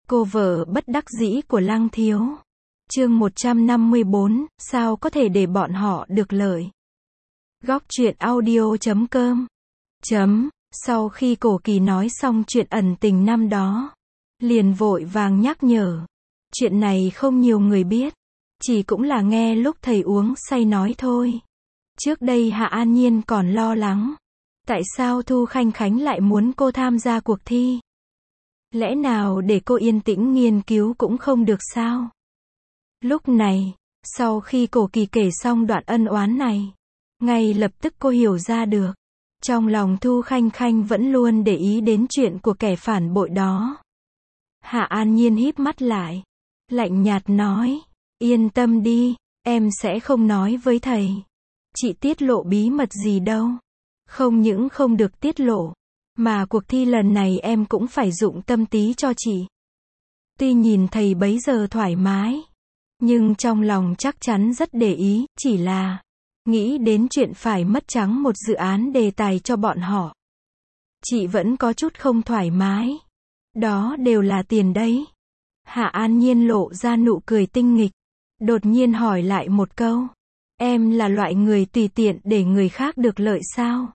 Cô vợ bất đắc dĩ của Lăng Thiếu. Chương 154, sao có thể để bọn họ được lợi. Góc truyện audio.com. Sau khi Cổ Kỳ nói xong chuyện ẩn tình năm đó, liền vội vàng nhắc nhở. Chuyện này không nhiều người biết, chỉ cũng là nghe lúc thầy uống say nói thôi. Trước đây Hạ An Nhiên còn lo lắng, tại sao Thu Khanh Khánh lại muốn cô tham gia cuộc thi? Lẽ nào để cô yên tĩnh nghiên cứu cũng không được sao? Lúc này, sau khi Cổ Kỳ kể xong đoạn ân oán này, ngay lập tức cô hiểu ra được, trong lòng Thu Khanh Khanh vẫn luôn để ý đến chuyện của kẻ phản bội đó. Hạ An Nhiên híp mắt lại, lạnh nhạt nói, yên tâm đi, em sẽ không nói với thầy. Chị tiết lộ bí mật gì đâu. Không những không được tiết lộ, mà cuộc thi lần này em cũng phải dụng tâm tí cho chị. Tuy nhìn thầy bấy giờ thoải mái, nhưng trong lòng chắc chắn rất để ý, chỉ là nghĩ đến chuyện phải mất trắng một dự án đề tài cho bọn họ. Chị vẫn có chút không thoải mái. Đó đều là tiền đấy. Hạ An Nhiên lộ ra nụ cười tinh nghịch, đột nhiên hỏi lại một câu. Em là loại người tùy tiện để người khác được lợi sao?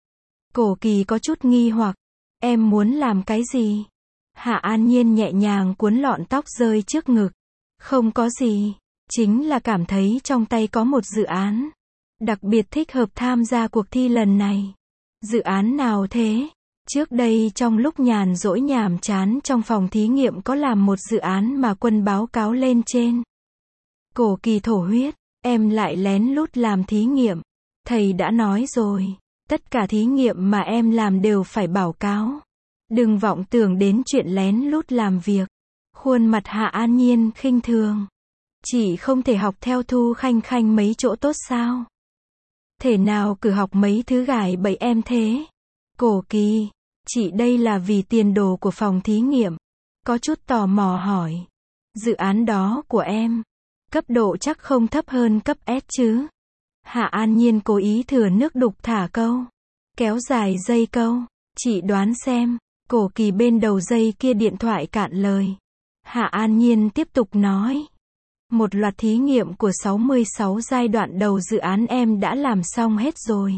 Cổ Kỳ có chút nghi hoặc. Em muốn làm cái gì? Hạ An Nhiên nhẹ nhàng cuốn lọn tóc rơi trước ngực. Không có gì, chính là cảm thấy trong tay có một dự án đặc biệt thích hợp tham gia cuộc thi lần này. Dự án nào thế? Trước đây trong lúc nhàn rỗi nhàm chán trong phòng thí nghiệm có làm một dự án mà Quân báo cáo lên trên. Cổ Kỳ thổ huyết, em lại lén lút làm thí nghiệm. Thầy đã nói rồi, tất cả thí nghiệm mà em làm đều phải báo cáo. Đừng vọng tưởng đến chuyện lén lút làm việc. Khuôn mặt Hạ An Nhiên khinh thường. Chị không thể học theo Thu Khanh Khanh mấy chỗ tốt sao? Thể nào cứ học mấy thứ gài bẫy em thế? Cổ Kỳ, chị đây là vì tiền đồ của phòng thí nghiệm. Có chút tò mò hỏi. Dự án đó của em, cấp độ chắc không thấp hơn cấp S chứ? Hạ An Nhiên cố ý thừa nước đục thả câu. Kéo dài dây câu. Chị đoán xem. Cổ Kỳ bên đầu dây kia điện thoại cạn lời. Hạ An Nhiên tiếp tục nói. Một loạt thí nghiệm của 66 giai đoạn đầu dự án em đã làm xong hết rồi.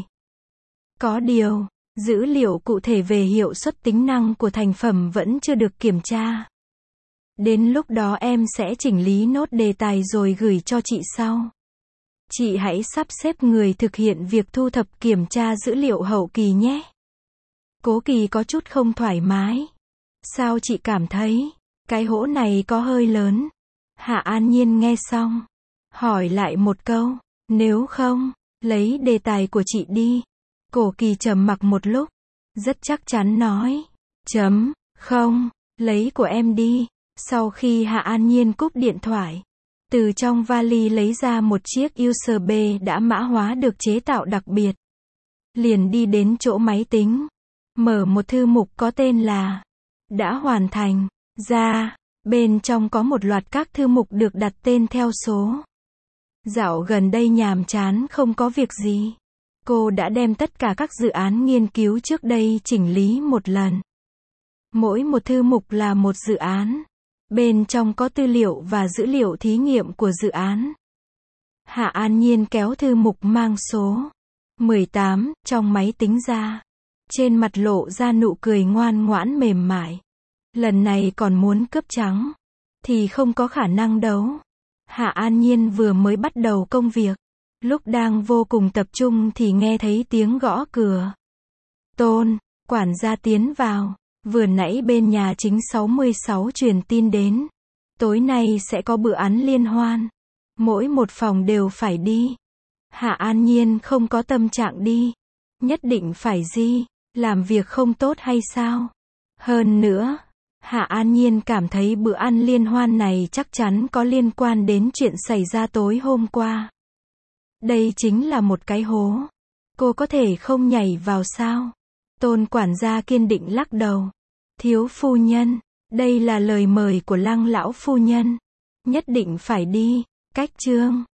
Có điều, dữ liệu cụ thể về hiệu suất tính năng của thành phẩm vẫn chưa được kiểm tra. Đến lúc đó em sẽ chỉnh lý nốt đề tài rồi gửi cho chị sau. Chị hãy sắp xếp người thực hiện việc thu thập kiểm tra dữ liệu hậu kỳ nhé. Cố Kỳ có chút không thoải mái. Sao chị cảm thấy cái hố này có hơi lớn? Hạ An Nhiên nghe xong, hỏi lại một câu. Nếu không, lấy đề tài của chị đi. Cổ Kỳ trầm mặc một lúc, rất chắc chắn nói. Không, lấy của em đi. Sau khi Hạ An Nhiên cúp điện thoại, từ trong vali lấy ra một chiếc USB đã mã hóa được chế tạo đặc biệt. Liền đi đến chỗ máy tính, mở một thư mục có tên là đã hoàn thành ra. Bên trong có một loạt các thư mục được đặt tên theo số. Dạo gần đây nhàm chán không có việc gì, cô đã đem tất cả các dự án nghiên cứu trước đây chỉnh lý một lần. Mỗi một thư mục là một dự án. Bên trong có tư liệu và dữ liệu thí nghiệm của dự án. Hạ An Nhiên kéo thư mục mang số 18 trong máy tính ra. Trên mặt lộ ra nụ cười ngoan ngoãn mềm mại. Lần này còn muốn cướp trắng thì không có khả năng đâu. Hạ An Nhiên vừa mới bắt đầu công việc, lúc đang vô cùng tập trung thì nghe thấy tiếng gõ cửa. Tôn, quản gia tiến vào. Vừa nãy bên nhà chính 66 truyền tin đến. Tối nay sẽ có bữa ăn liên hoan. Mỗi một phòng đều phải đi. Hạ An Nhiên không có tâm trạng đi. Nhất định phải đi. Làm việc không tốt hay sao? Hơn nữa, Hạ An Nhiên cảm thấy bữa ăn liên hoan này chắc chắn có liên quan đến chuyện xảy ra tối hôm qua. Đây chính là một cái hố. Cô có thể không nhảy vào sao? Tôn quản gia kiên định lắc đầu. Thiếu phu nhân, đây là lời mời của Lăng lão phu nhân. Nhất định phải đi. Cách chương